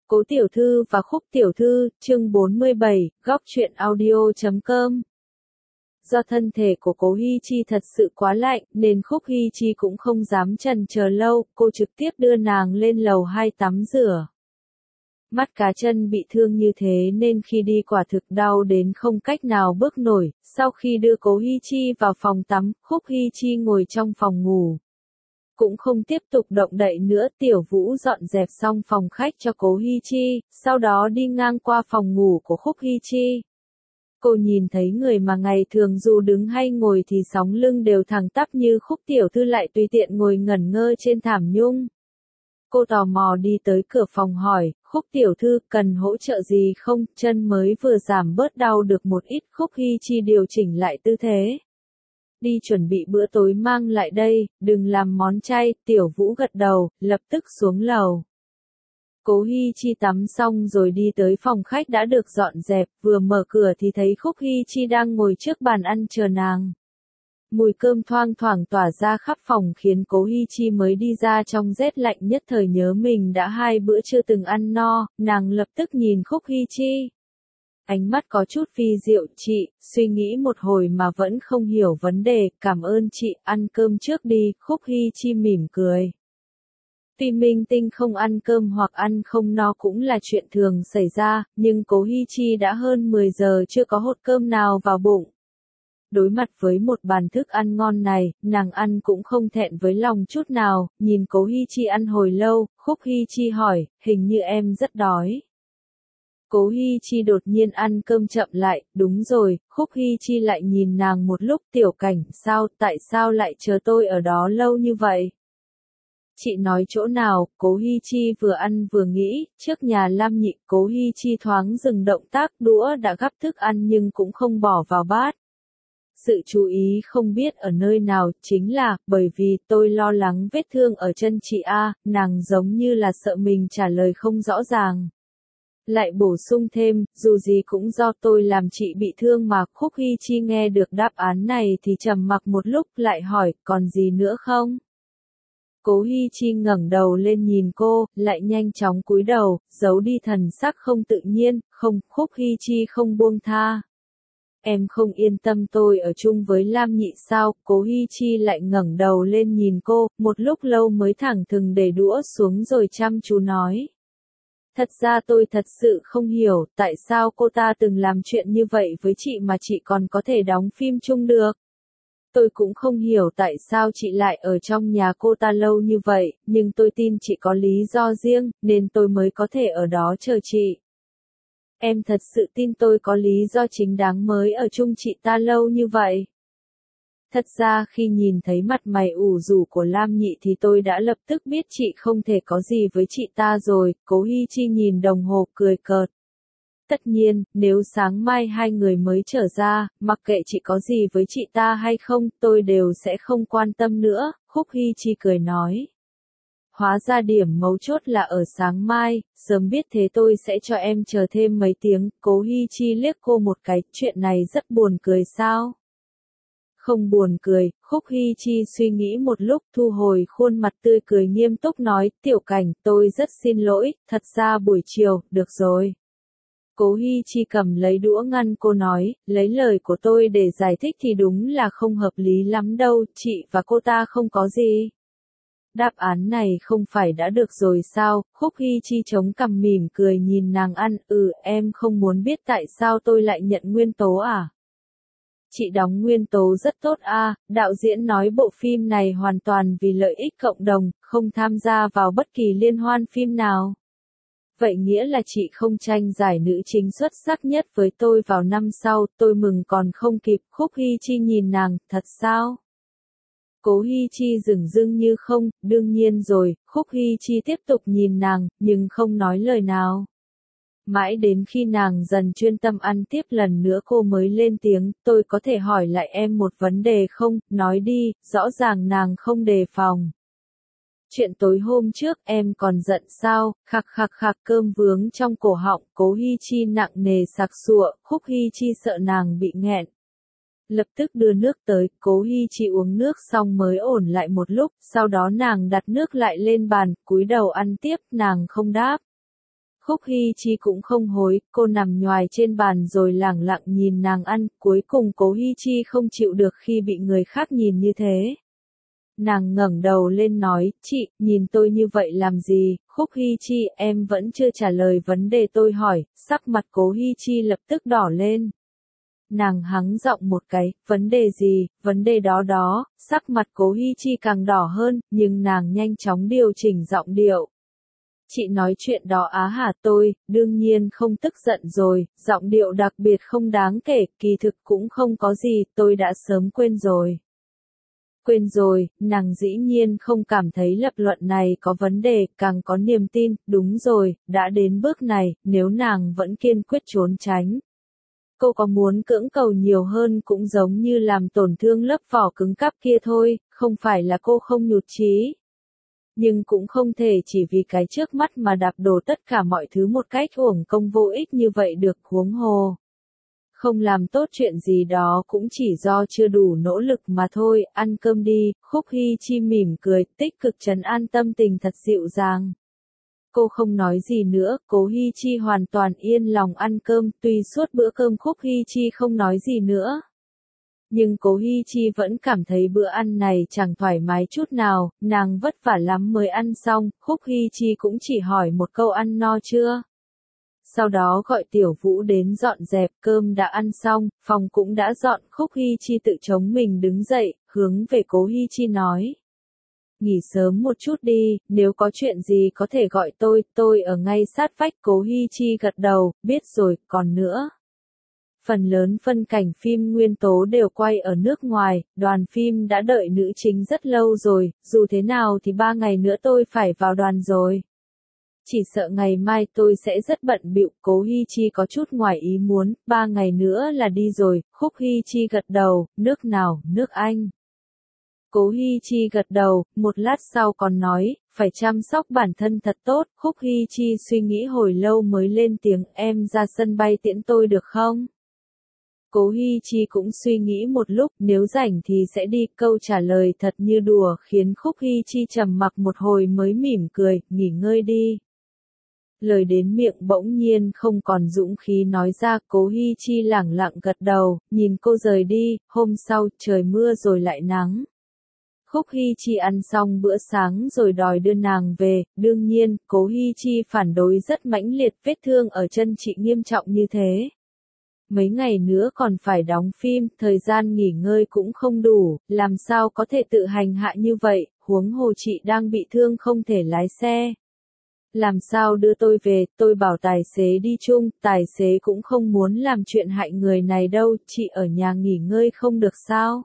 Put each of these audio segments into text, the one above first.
Cố Tiểu Thư và Khúc Tiểu Thư, chương 47, góc truyện audio.com. Do thân thể của Cố Hi Chi thật sự quá lạnh, nên Khúc Hi Chi cũng không dám chần chờ lâu, cô trực tiếp đưa nàng lên lầu 2 tắm rửa. Mắt cá chân bị thương như thế nên khi đi quả thực đau đến không cách nào bước nổi. Sau khi đưa Cố Hi Chi vào phòng tắm, Khúc Hi Chi ngồi trong phòng ngủ. Cũng không tiếp tục động đậy nữa, Tiểu Vũ dọn dẹp xong phòng khách cho Cố Hi Chi, sau đó đi ngang qua phòng ngủ của Khúc Hi Chi. Cô nhìn thấy người mà ngày thường dù đứng hay ngồi thì sóng lưng đều thẳng tắp như Khúc Tiểu Thư lại tùy tiện ngồi ngẩn ngơ trên thảm nhung. Cô tò mò đi tới cửa phòng hỏi, Khúc Tiểu Thư cần hỗ trợ gì không, chân mới vừa giảm bớt đau được một ít. Khúc Hi Chi điều chỉnh lại tư thế. Đi chuẩn bị bữa tối mang lại đây, đừng làm món chay. Tiểu Vũ gật đầu, lập tức xuống lầu. Cố Hi Chi tắm xong rồi đi tới phòng khách đã được dọn dẹp, vừa mở cửa thì thấy Khúc Hi Chi đang ngồi trước bàn ăn chờ nàng. Mùi cơm thoang thoảng tỏa ra khắp phòng khiến Cố Hi Chi mới đi ra trong rét lạnh nhất thời nhớ mình đã 2 bữa chưa từng ăn no, nàng lập tức nhìn Khúc Hi Chi. Ánh mắt có chút vi diệu, chị, suy nghĩ một hồi mà vẫn không hiểu vấn đề, cảm ơn chị, ăn cơm trước đi. Khúc Hi Chi mỉm cười. Tuy minh tinh không ăn cơm hoặc ăn không no cũng là chuyện thường xảy ra, nhưng Cố Hi Chi đã hơn 10 giờ chưa có hột cơm nào vào bụng. Đối mặt với một bàn thức ăn ngon này, nàng ăn cũng không thẹn với lòng chút nào, nhìn Cố Hi Chi ăn hồi lâu, Khúc Hi Chi hỏi, hình như em rất đói. Cố Hi Chi đột nhiên ăn cơm chậm lại, đúng rồi. Khúc Hi Chi lại nhìn nàng một lúc. Tiểu Cảnh, sao, tại sao lại chờ tôi ở đó lâu như vậy? Chị nói chỗ nào? Cố Hi Chi vừa ăn vừa nghĩ, trước nhà Lam Nhị. Cố Hi Chi thoáng dừng động tác, đũa đã gắp thức ăn nhưng cũng không bỏ vào bát. Sự chú ý không biết ở nơi nào, chính là, bởi vì tôi lo lắng vết thương ở chân chị a. Nàng giống như là sợ mình trả lời không rõ ràng. Lại bổ sung thêm, dù gì cũng do tôi làm chị bị thương mà. Khúc Hi Chi nghe được đáp án này thì trầm mặc một lúc, lại hỏi, còn gì nữa không? Cố Hi Chi ngẩng đầu lên nhìn cô, lại nhanh chóng cúi đầu, giấu đi thần sắc không tự nhiên. Không, Khúc Hi Chi không buông tha. Em không yên tâm tôi ở chung với Lam Nhị sao? Cố Hi Chi lại ngẩng đầu lên nhìn cô, một lúc lâu mới thẳng thừng để đũa xuống rồi chăm chú nói. Thật ra tôi thật sự không hiểu, tại sao cô ta từng làm chuyện như vậy với chị mà chị còn có thể đóng phim chung được. Tôi cũng không hiểu tại sao chị lại ở trong nhà cô ta lâu như vậy, nhưng tôi tin chị có lý do riêng, nên tôi mới có thể ở đó chờ chị. Em thật sự tin tôi có lý do chính đáng mới ở chung chị ta lâu như vậy. Thật ra khi nhìn thấy mặt mày ủ rũ của Lam Nhị thì tôi đã lập tức biết chị không thể có gì với chị ta rồi. Cố Hi Chi nhìn đồng hồ cười cợt. Tất nhiên, nếu sáng mai hai người mới trở ra, mặc kệ chị có gì với chị ta hay không, tôi đều sẽ không quan tâm nữa. Khúc Hi Chi cười nói. Hóa ra điểm mấu chốt là ở sáng mai, sớm biết thế tôi sẽ cho em chờ thêm mấy tiếng. Cố Hi Chi liếc cô một cái, chuyện này rất buồn cười sao? Không buồn cười. Khúc Hi Chi suy nghĩ một lúc, thu hồi khuôn mặt tươi cười nghiêm túc nói, Tiểu Cảnh, tôi rất xin lỗi, thật ra buổi chiều, được rồi. Cố Hi Chi cầm lấy đũa ngăn cô nói, lấy lời của tôi để giải thích thì đúng là không hợp lý lắm đâu, chị và cô ta không có gì. Đáp án này không phải đã được rồi sao? Khúc Hi Chi chống cằm mỉm cười nhìn nàng ăn, em không muốn biết tại sao tôi lại nhận nguyên tố à? Chị đóng nguyên tố rất tốt a. Đạo diễn nói bộ phim này hoàn toàn vì lợi ích cộng đồng, không tham gia vào bất kỳ liên hoan phim nào. Vậy nghĩa là chị không tranh giải nữ chính xuất sắc nhất với tôi vào năm sau, tôi mừng còn không kịp. Khúc Hi Chi nhìn nàng, thật sao? Cố Hi Chi dửng dưng như không, đương nhiên rồi. Khúc Hi Chi tiếp tục nhìn nàng, nhưng không nói lời nào. Mãi đến khi nàng dần chuyên tâm ăn tiếp lần nữa cô mới lên tiếng, tôi có thể hỏi lại em một vấn đề không? Nói đi. Rõ ràng nàng không đề phòng. Chuyện tối hôm trước em còn giận sao? Khạc khạc khạc, cơm vướng trong cổ họng. Cố Hi Chi nặng nề sặc sụa. Khúc Hi Chi sợ nàng bị nghẹn, lập tức đưa nước tới. Cố Hi Chi uống nước xong mới ổn lại một lúc, sau đó nàng đặt nước lại lên bàn, cúi đầu ăn tiếp. Nàng không đáp. Khúc Hy Chi cũng không hối, cô nằm nhoài trên bàn rồi lẳng lặng nhìn nàng ăn, cuối cùng Cố Hy Chi không chịu được khi bị người khác nhìn như thế. Nàng ngẩng đầu lên nói, chị, nhìn tôi như vậy làm gì? Khúc Hy Chi, em vẫn chưa trả lời vấn đề tôi hỏi, sắc mặt Cố Hy Chi lập tức đỏ lên. Nàng hắng giọng một cái, vấn đề gì, vấn đề đó đó, sắc mặt Cố Hy Chi càng đỏ hơn, nhưng nàng nhanh chóng điều chỉnh giọng điệu. Chị nói chuyện đó á hả? Tôi, đương nhiên không tức giận rồi, giọng điệu đặc biệt không đáng kể, kỳ thực cũng không có gì, tôi đã sớm quên rồi. Quên rồi, nàng dĩ nhiên không cảm thấy lập luận này có vấn đề, càng có niềm tin, đúng rồi, đã đến bước này, nếu nàng vẫn kiên quyết trốn tránh. Cô có muốn cưỡng cầu nhiều hơn cũng giống như làm tổn thương lớp vỏ cứng cáp kia thôi, không phải là cô không nhụt chí. Nhưng cũng không thể chỉ vì cái trước mắt mà đạp đổ tất cả mọi thứ một cách uổng công vô ích như vậy được, huống hồ. Không làm tốt chuyện gì đó cũng chỉ do chưa đủ nỗ lực mà thôi, ăn cơm đi. Khúc Hy Chi mỉm cười, tích cực trấn an tâm tình thật dịu dàng. Cô không nói gì nữa, Cố Hy Chi hoàn toàn yên lòng ăn cơm, tuy suốt bữa cơm Khúc Hy Chi không nói gì nữa. Nhưng Cố Hy Chi vẫn cảm thấy bữa ăn này chẳng thoải mái chút nào, nàng vất vả lắm mới ăn xong, Khúc Hy Chi cũng chỉ hỏi một câu ăn no chưa. Sau đó gọi Tiểu Vũ đến dọn dẹp, cơm đã ăn xong, phòng cũng đã dọn, Khúc Hy Chi tự chống mình đứng dậy, hướng về Cố Hy Chi nói. Nghỉ sớm một chút đi, nếu có chuyện gì có thể gọi tôi ở ngay sát vách. Cố Hy Chi gật đầu, biết rồi, còn nữa. Phần lớn phân cảnh phim nguyên tố đều quay ở nước ngoài, đoàn phim đã đợi nữ chính rất lâu rồi, dù thế nào thì 3 ngày nữa tôi phải vào đoàn rồi. Chỉ sợ ngày mai tôi sẽ rất bận bịu. Cố Hy Chi có chút ngoài ý muốn, 3 ngày nữa là đi rồi. Khúc Hy Chi gật đầu, nước nào, nước Anh. Cố Hy Chi gật đầu, một lát sau còn nói, phải chăm sóc bản thân thật tốt. Khúc Hy Chi suy nghĩ hồi lâu mới lên tiếng, em ra sân bay tiễn tôi được không? Cố Hy Chi cũng suy nghĩ một lúc, nếu rảnh thì sẽ đi. Câu trả lời thật như đùa khiến Khúc Hy Chi trầm mặc một hồi mới mỉm cười, nghỉ ngơi đi. Lời đến miệng bỗng nhiên không còn dũng khí nói ra. Cố Hy Chi lẳng lặng gật đầu, nhìn cô rời đi. Hôm sau, trời mưa rồi lại nắng. Khúc Hy Chi ăn xong bữa sáng rồi đòi đưa nàng về, đương nhiên, Cố Hy Chi phản đối rất mãnh liệt, vết thương ở chân chị nghiêm trọng như thế. Mấy ngày nữa còn phải đóng phim, thời gian nghỉ ngơi cũng không đủ, làm sao có thể tự hành hạ như vậy, huống hồ chị đang bị thương không thể lái xe. Làm sao đưa tôi về, tôi bảo tài xế đi chung, tài xế cũng không muốn làm chuyện hại người này đâu, chị ở nhà nghỉ ngơi không được sao?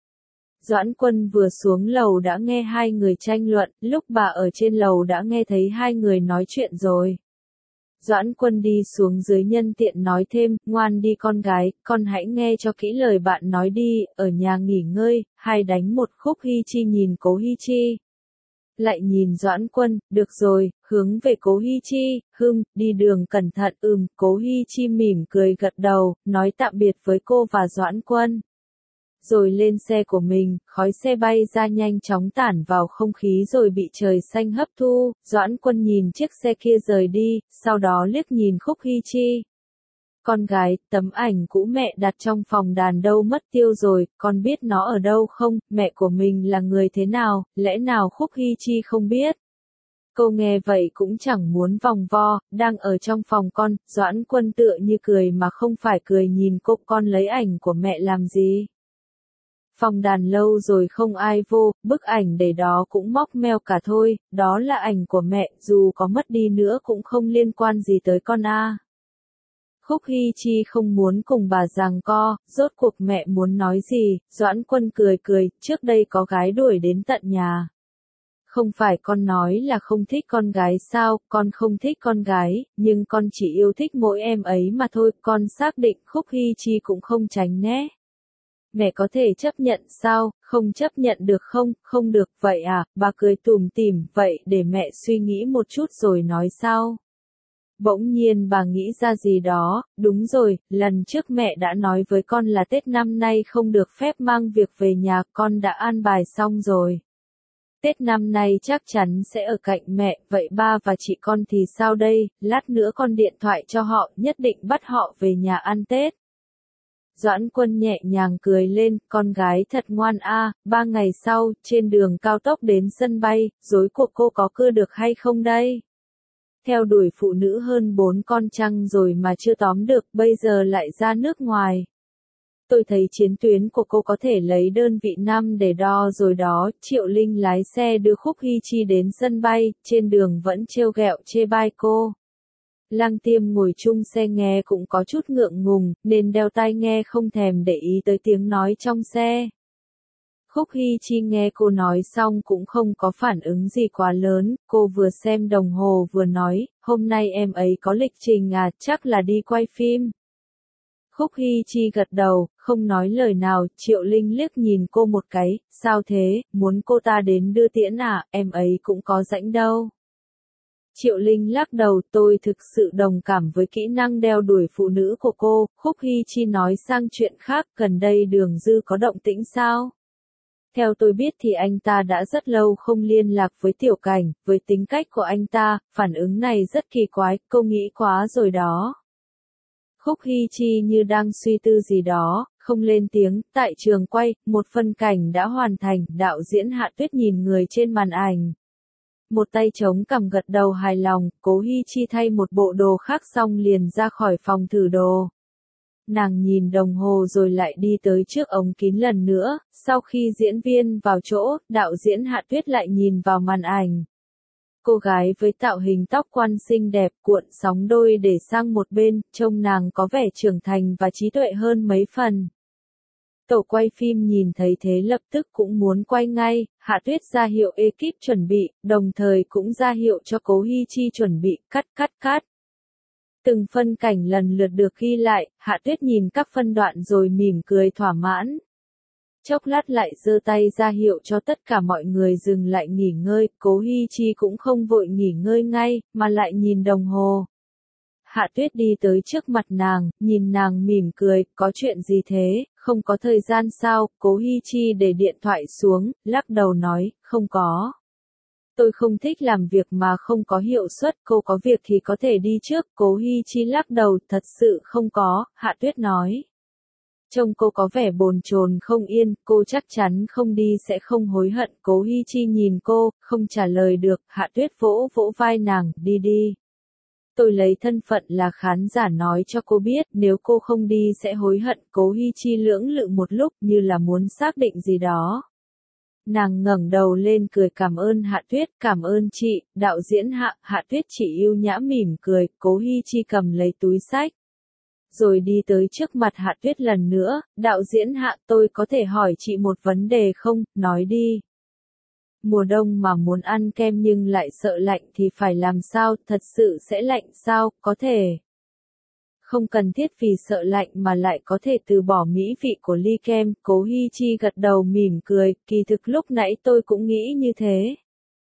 Doãn Quân vừa xuống lầu đã nghe hai người tranh luận, lúc bà ở trên lầu đã nghe thấy hai người nói chuyện rồi. Doãn Quân đi xuống dưới nhân tiện nói thêm, ngoan đi con gái, con hãy nghe cho kỹ lời bạn nói đi, ở nhà nghỉ ngơi, 2 đánh 1. Khúc Hy Chi nhìn Cố Hy Chi. Lại nhìn Doãn Quân, được rồi, hướng về Cố Hy Chi, đi đường cẩn thận. Cố Hy Chi mỉm cười gật đầu, nói tạm biệt với cô và Doãn Quân. Rồi lên xe của mình, khói xe bay ra nhanh chóng tản vào không khí rồi bị trời xanh hấp thu. Doãn Quân nhìn chiếc xe kia rời đi, sau đó liếc nhìn Khúc Hy Chi. Con gái, tấm ảnh cũ mẹ đặt trong phòng đàn đâu mất tiêu rồi, con biết nó ở đâu không? Mẹ của mình là người thế nào, lẽ nào Khúc Hy Chi không biết? Cô nghe vậy cũng chẳng muốn vòng vo, đang ở trong phòng con. Doãn Quân tựa như cười mà không phải cười nhìn cô, con lấy ảnh của mẹ làm gì? Phòng đàn lâu rồi không ai vô, bức ảnh để đó cũng móc meo cả thôi, đó là ảnh của mẹ, dù có mất đi nữa cũng không liên quan gì tới con a. Khúc Hy Chi không muốn cùng bà giằng co, rốt cuộc mẹ muốn nói gì. Doãn Quân cười cười, trước đây có gái đuổi đến tận nhà. Không phải con nói là không thích con gái sao, con không thích con gái, nhưng con chỉ yêu thích mỗi em ấy mà thôi, con xác định. Khúc Hy Chi cũng không tránh né. Mẹ có thể chấp nhận sao, không chấp nhận được không, không được, vậy à, bà cười tủm tỉm, vậy để mẹ suy nghĩ một chút rồi nói sao. Bỗng nhiên bà nghĩ ra gì đó, đúng rồi, lần trước mẹ đã nói với con là Tết năm nay không được phép mang việc về nhà, con đã an bài xong rồi. Tết năm nay chắc chắn sẽ ở cạnh mẹ, vậy ba và chị con thì sao đây, lát nữa con điện thoại cho họ, nhất định bắt họ về nhà ăn Tết. Doãn Quân nhẹ nhàng cười lên, con gái thật ngoan a. 3 ngày sau, trên đường cao tốc đến sân bay, rối của cô có cưa được hay không đây? Theo đuổi phụ nữ hơn 4 con trăng rồi mà chưa tóm được, bây giờ lại ra nước ngoài. Tôi thấy chiến tuyến của cô có thể lấy đơn vị năm để đo rồi đó. Triệu Linh lái xe đưa Khúc Hy Chi đến sân bay, trên đường vẫn trêu ghẹo chê bai cô. Lăng Tiêm ngồi chung xe nghe cũng có chút ngượng ngùng, nên đeo tai nghe không thèm để ý tới tiếng nói trong xe. Khúc Hy Chi nghe cô nói xong cũng không có phản ứng gì quá lớn, cô vừa xem đồng hồ vừa nói, hôm nay em ấy có lịch trình à, chắc là đi quay phim. Khúc Hy Chi gật đầu, không nói lời nào, Triệu Linh liếc nhìn cô một cái, sao thế, muốn cô ta đến đưa tiễn à, em ấy cũng có rảnh đâu. Triệu Linh lắc đầu, tôi thực sự đồng cảm với kỹ năng đeo đuổi phụ nữ của cô. Khúc Hy Chi nói sang chuyện khác, gần đây Đường Dư có động tĩnh sao? Theo tôi biết thì anh ta đã rất lâu không liên lạc với Tiểu Cảnh, với tính cách của anh ta, phản ứng này rất kỳ quái, cô nghĩ quá rồi đó. Khúc Hy Chi như đang suy tư gì đó, không lên tiếng. Tại trường quay, một phân cảnh đã hoàn thành, đạo diễn Hạ Tuyết nhìn người trên màn ảnh. Một tay chống cằm gật đầu hài lòng, Cố Hy Chi thay một bộ đồ khác xong liền ra khỏi phòng thử đồ. Nàng nhìn đồng hồ rồi lại đi tới trước ống kính lần nữa, sau khi diễn viên vào chỗ, đạo diễn Hạ Tuyết lại nhìn vào màn ảnh. Cô gái với tạo hình tóc quăn xinh đẹp cuộn sóng đôi để sang một bên, trông nàng có vẻ trưởng thành và trí tuệ hơn mấy phần. Tổ quay phim nhìn thấy thế lập tức cũng muốn quay ngay, Hạ Tuyết ra hiệu ekip chuẩn bị, đồng thời cũng ra hiệu cho Cố Hy Chi chuẩn bị, cắt. Từng phân cảnh lần lượt được ghi lại, Hạ Tuyết nhìn các phân đoạn rồi mỉm cười thỏa mãn. Chốc lát lại giơ tay ra hiệu cho tất cả mọi người dừng lại nghỉ ngơi, Cố Hy Chi cũng không vội nghỉ ngơi ngay, mà lại nhìn đồng hồ. Hạ Tuyết đi tới trước mặt nàng, nhìn nàng mỉm cười, có chuyện gì thế, không có thời gian sao, Cố Hy Chi để điện thoại xuống, lắc đầu nói, không có. Tôi không thích làm việc mà không có hiệu suất, cô có việc thì có thể đi trước, Cố Hy Chi lắc đầu, thật sự không có, Hạ Tuyết nói. Trông cô có vẻ bồn chồn không yên, cô chắc chắn không đi sẽ không hối hận, Cố Hy Chi nhìn cô, không trả lời được, Hạ Tuyết vỗ vỗ vai nàng, đi. Tôi lấy thân phận là khán giả nói cho cô biết, nếu cô không đi sẽ hối hận, Cố Hy Chi lưỡng lự một lúc như là muốn xác định gì đó. Nàng ngẩng đầu lên cười cảm ơn Hạ Tuyết, cảm ơn chị, đạo diễn Hạ Tuyết chỉ yêu nhã mỉm cười, Cố Hy Chi cầm lấy túi xách. Rồi đi tới trước mặt Hạ Tuyết lần nữa, đạo diễn Hạ, tôi có thể hỏi chị một vấn đề không, nói đi. Mùa đông mà muốn ăn kem nhưng lại sợ lạnh thì phải làm sao, thật sự sẽ lạnh sao, có thể. Không cần thiết vì sợ lạnh mà lại có thể từ bỏ mỹ vị của ly kem, Cố Hy Chi gật đầu mỉm cười, kỳ thực lúc nãy tôi cũng nghĩ như thế.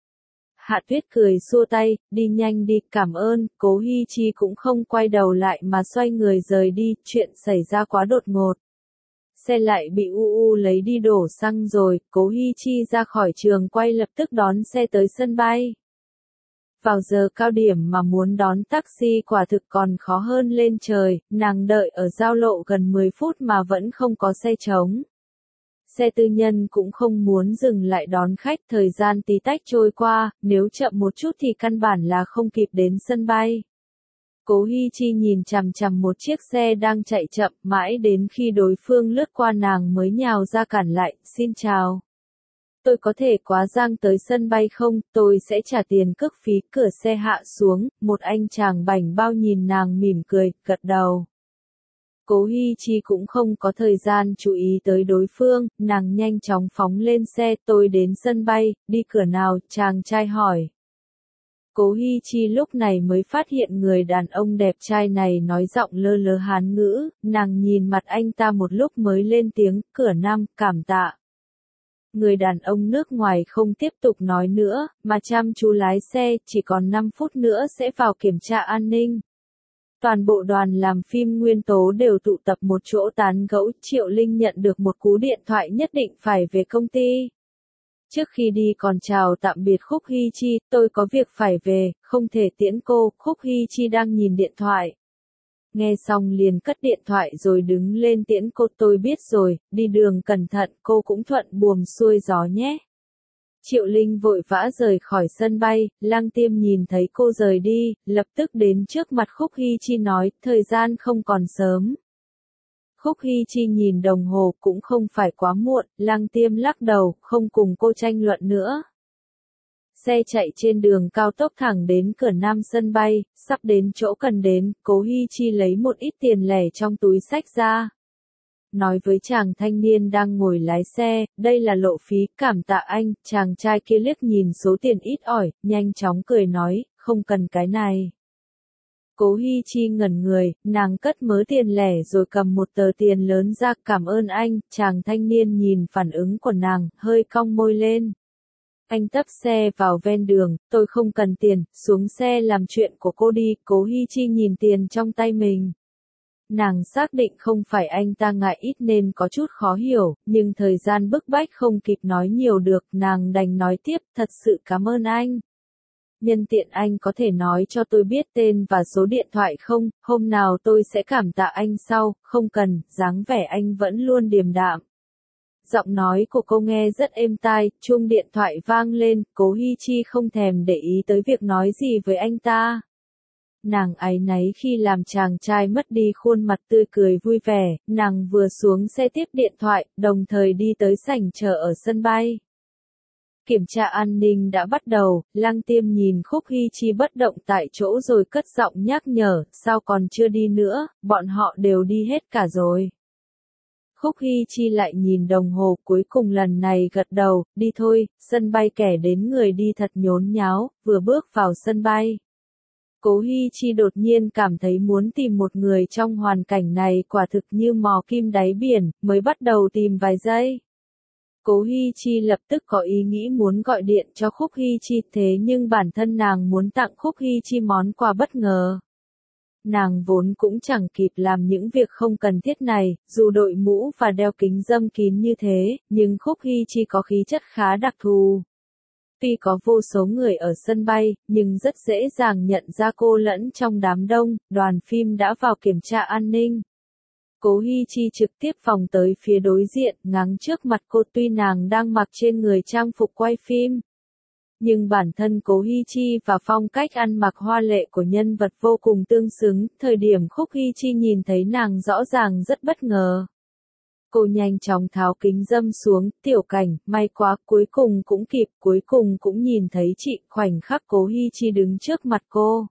Hạ Tuyết cười xua tay, đi nhanh đi, cảm ơn, Cố Hy Chi cũng không quay đầu lại mà xoay người rời đi, chuyện xảy ra quá đột ngột. Xe lại bị UU lấy đi đổ xăng rồi, Cố Hy Chi ra khỏi trường quay lập tức đón xe tới sân bay. Vào giờ cao điểm mà muốn đón taxi quả thực còn khó hơn lên trời, nàng đợi ở giao lộ gần 10 phút mà vẫn không có xe trống. Xe tư nhân cũng không muốn dừng lại đón khách, thời gian tí tách trôi qua, nếu chậm một chút thì căn bản là không kịp đến sân bay. Cố Hy Chi nhìn chằm chằm một chiếc xe đang chạy chậm, mãi đến khi đối phương lướt qua nàng mới nhào ra cản lại, xin chào. Tôi có thể quá giang tới sân bay không, tôi sẽ trả tiền cước phí, cửa xe hạ xuống, một anh chàng bảnh bao nhìn nàng mỉm cười, gật đầu. Cố Hy Chi cũng không có thời gian chú ý tới đối phương, nàng nhanh chóng phóng lên xe, tôi đến sân bay, đi cửa nào, chàng trai hỏi. Cố Hy Chi lúc này mới phát hiện người đàn ông đẹp trai này nói giọng lơ lớ Hán ngữ, nàng nhìn mặt anh ta một lúc mới lên tiếng, cửa Nam, cảm tạ. Người đàn ông nước ngoài không tiếp tục nói nữa, mà chăm chú lái xe, chỉ còn 5 phút nữa sẽ vào kiểm tra an ninh. Toàn bộ đoàn làm phim nguyên tố đều tụ tập một chỗ tán gẫu, Triệu Linh nhận được một cú điện thoại nhất định phải về công ty. Trước khi đi còn chào tạm biệt Khúc Hy Chi, tôi có việc phải về, không thể tiễn cô, Khúc Hy Chi đang nhìn điện thoại. Nghe xong liền cất điện thoại rồi đứng lên tiễn cô, tôi biết rồi, đi đường cẩn thận, cô cũng thuận buồm xuôi gió nhé. Triệu Linh vội vã rời khỏi sân bay, Lăng Tiêm nhìn thấy cô rời đi, lập tức đến trước mặt Khúc Hy Chi nói, thời gian không còn sớm. Khúc Hy Chi nhìn đồng hồ cũng không phải quá muộn, Lăng Tiêm lắc đầu, không cùng cô tranh luận nữa. Xe chạy trên đường cao tốc thẳng đến cửa Nam sân bay, sắp đến chỗ cần đến, Cố Hy Chi lấy một ít tiền lẻ trong túi xách ra. Nói với chàng thanh niên đang ngồi lái xe, đây là lộ phí, cảm tạ anh, chàng trai kia liếc nhìn số tiền ít ỏi, nhanh chóng cười nói, không cần cái này. Cố Hy Chi ngẩn người, nàng cất mớ tiền lẻ rồi cầm một tờ tiền lớn ra, cảm ơn anh, chàng thanh niên nhìn phản ứng của nàng, hơi cong môi lên. Anh tấp xe vào ven đường, tôi không cần tiền, xuống xe làm chuyện của cô đi, Cố Hy Chi nhìn tiền trong tay mình. Nàng xác định không phải anh ta ngại ít nên có chút khó hiểu, nhưng thời gian bức bách không kịp nói nhiều được, nàng đành nói tiếp, thật sự cảm ơn anh. Nhân tiện anh có thể nói cho tôi biết tên và số điện thoại không, hôm nào tôi sẽ cảm tạ anh sau, không cần, dáng vẻ anh vẫn luôn điềm đạm. Giọng nói của cô nghe rất êm tai, chuông điện thoại vang lên, Cố Hy Chi không thèm để ý tới việc nói gì với anh ta. Nàng áy náy khi làm chàng trai mất đi khuôn mặt tươi cười vui vẻ, nàng vừa xuống xe tiếp điện thoại, đồng thời đi tới sảnh chờ ở sân bay. Kiểm tra an ninh đã bắt đầu, Lăng Tiêm nhìn Khúc Hy Chi bất động tại chỗ rồi cất giọng nhắc nhở, sao còn chưa đi nữa, bọn họ đều đi hết cả rồi. Khúc Hy Chi lại nhìn đồng hồ, cuối cùng lần này gật đầu, đi thôi, sân bay kẻ đến người đi thật nhốn nháo, vừa bước vào sân bay. Cố Hy Chi đột nhiên cảm thấy muốn tìm một người trong hoàn cảnh này quả thực như mò kim đáy biển, mới bắt đầu tìm vài giây. Cố Hy Chi lập tức có ý nghĩ muốn gọi điện cho Khúc Hy Chi, thế nhưng bản thân nàng muốn tặng Khúc Hy Chi món quà bất ngờ. Nàng vốn cũng chẳng kịp làm những việc không cần thiết này, dù đội mũ và đeo kính râm kín như thế, nhưng Khúc Hy Chi có khí chất khá đặc thù. Tuy có vô số người ở sân bay, nhưng rất dễ dàng nhận ra cô lẫn trong đám đông, đoàn phim đã vào kiểm tra an ninh. Cố Hy Chi trực tiếp vòng tới phía đối diện, ngáng trước mặt cô, tuy nàng đang mặc trên người trang phục quay phim. Nhưng bản thân Cố Hy Chi và phong cách ăn mặc hoa lệ của nhân vật vô cùng tương xứng, thời điểm Khúc Hy Chi nhìn thấy nàng rõ ràng rất bất ngờ. Cô nhanh chóng tháo kính râm xuống, Tiểu Cảnh, may quá, cuối cùng cũng kịp, cuối cùng cũng nhìn thấy chị, khoảnh khắc Cố Hy Chi đứng trước mặt cô.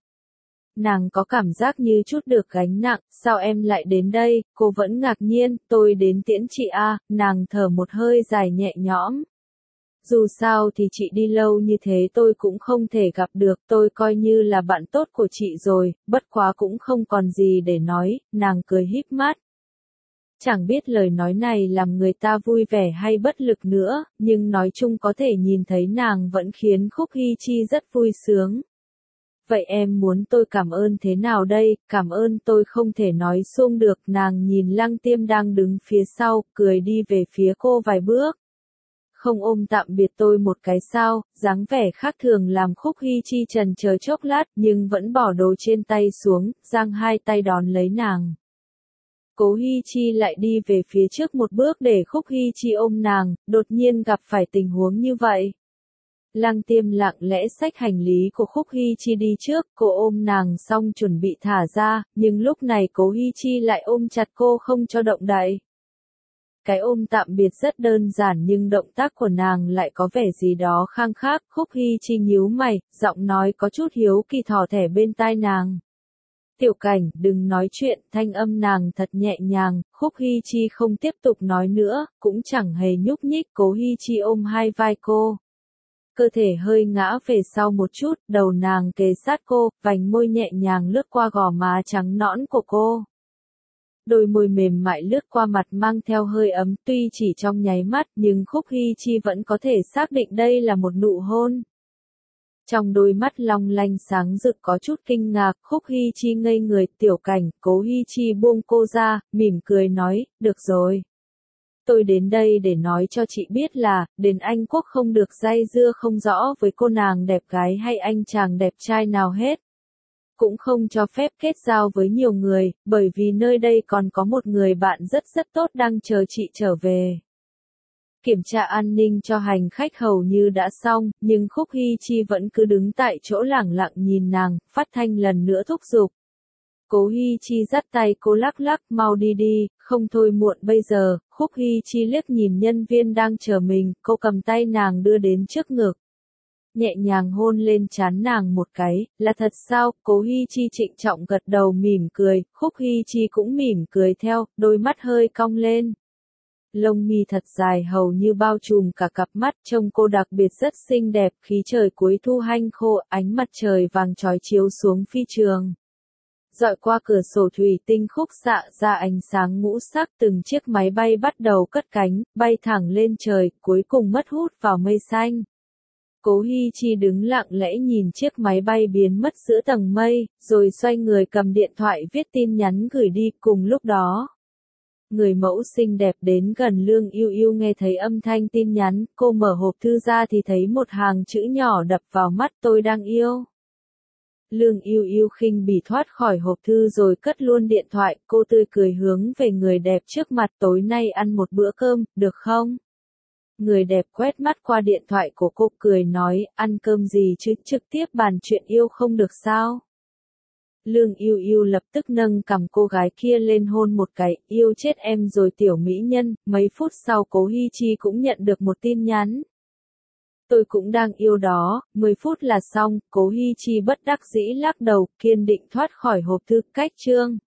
Nàng có cảm giác như chút được gánh nặng, sao em lại đến đây, cô vẫn ngạc nhiên, tôi đến tiễn chị à, nàng thở một hơi dài nhẹ nhõm. Dù sao thì chị đi lâu như thế tôi cũng không thể gặp được, tôi coi như là bạn tốt của chị rồi, bất quá cũng không còn gì để nói, nàng cười híp mắt. Chẳng biết lời nói này làm người ta vui vẻ hay bất lực nữa, nhưng nói chung có thể nhìn thấy nàng vẫn khiến Khúc Hy Chi rất vui sướng. Vậy em muốn tôi cảm ơn thế nào đây, cảm ơn tôi không thể nói xuông được, nàng nhìn Lăng Tiêm đang đứng phía sau, cười đi về phía cô vài bước. Không ôm tạm biệt tôi một cái sao, dáng vẻ khác thường làm Khúc Hy Chi trần chờ chốc lát, nhưng vẫn bỏ đồ trên tay xuống, giang hai tay đón lấy nàng. Cố Hy Chi lại đi về phía trước một bước để Khúc Hy Chi ôm nàng, đột nhiên gặp phải tình huống như vậy. Lăng Tiêm lặng lẽ xách hành lý của Khúc Hy Chi đi trước, cô ôm nàng xong chuẩn bị thả ra, nhưng lúc này Cố Hy Chi lại ôm chặt cô không cho động đậy. Cái ôm tạm biệt rất đơn giản nhưng động tác của nàng lại có vẻ gì đó khang khác, Khúc Hy Chi nhíu mày, giọng nói có chút hiếu kỳ thò thẻ bên tai nàng. Tiểu Cảnh, đừng nói chuyện, thanh âm nàng thật nhẹ nhàng, Khúc Hy Chi không tiếp tục nói nữa, cũng chẳng hề nhúc nhích, Cố Hy Chi ôm hai vai cô. Cơ thể hơi ngã về sau một chút, đầu nàng kề sát cô, vành môi nhẹ nhàng lướt qua gò má trắng nõn của cô. Đôi môi mềm mại lướt qua mặt mang theo hơi ấm, tuy chỉ trong nháy mắt nhưng Khúc Hy Chi vẫn có thể xác định đây là một nụ hôn. Trong đôi mắt long lanh sáng rực có chút kinh ngạc, Khúc Hy Chi ngây người, Tiểu Cảnh, Cố Hy Chi buông cô ra, mỉm cười nói, được rồi. tôi đến đây để nói cho chị biết là, đến Anh Quốc không được day dưa không rõ với cô nàng đẹp gái hay anh chàng đẹp trai nào hết. Cũng không cho phép kết giao với nhiều người, bởi vì nơi đây còn có một người bạn rất rất tốt đang chờ chị trở về. Kiểm tra an ninh cho hành khách hầu như đã xong, nhưng Khúc Hy Chi vẫn cứ đứng tại chỗ lẳng lặng nhìn nàng, phát thanh lần nữa thúc giục. Cố Hy Chi dắt tay cô lắc lắc, mau đi đi, không thôi muộn bây giờ. Khúc Hy Chi liếc nhìn nhân viên đang chờ mình, cô cầm tay nàng đưa đến trước ngực. Nhẹ nhàng hôn lên trán nàng một cái, là thật sao? Cố Hy Chi trịnh trọng gật đầu mỉm cười, Khúc Hy Chi cũng mỉm cười theo, đôi mắt hơi cong lên. Lông mi thật dài hầu như bao trùm cả cặp mắt, trông cô đặc biệt rất xinh đẹp, khí trời cuối thu hanh khô, ánh mặt trời vàng chói chiếu xuống phi trường. Dọi qua cửa sổ thủy tinh khúc xạ ra ánh sáng ngũ sắc, từng chiếc máy bay bắt đầu cất cánh, bay thẳng lên trời, cuối cùng mất hút vào mây xanh. Cố Hy Chi đứng lặng lẽ nhìn chiếc máy bay biến mất giữa tầng mây, rồi xoay người cầm điện thoại viết tin nhắn gửi đi. Cùng lúc đó, người mẫu xinh đẹp đến gần Lương Yêu Yêu nghe thấy âm thanh tin nhắn, cô mở hộp thư ra thì thấy một hàng chữ nhỏ đập vào mắt, tôi đang yêu. Lương Yêu Yêu khinh bỉ thoát khỏi hộp thư rồi cất luôn điện thoại, cô tươi cười hướng về người đẹp trước mặt, tối nay ăn một bữa cơm, được không? Người đẹp quét mắt qua điện thoại của cô cười nói, ăn cơm gì chứ, trực tiếp bàn chuyện yêu không được sao? Lương Yêu Yêu lập tức nâng cằm cô gái kia lên hôn một cái, yêu chết em rồi tiểu mỹ nhân. Mấy phút sau Cố Hy Chi cũng nhận được một tin nhắn. Tôi cũng đang yêu đó. 10 phút là xong, Cố Hy Chi bất đắc dĩ lắc đầu, kiên định thoát khỏi hộp thư. Cách chương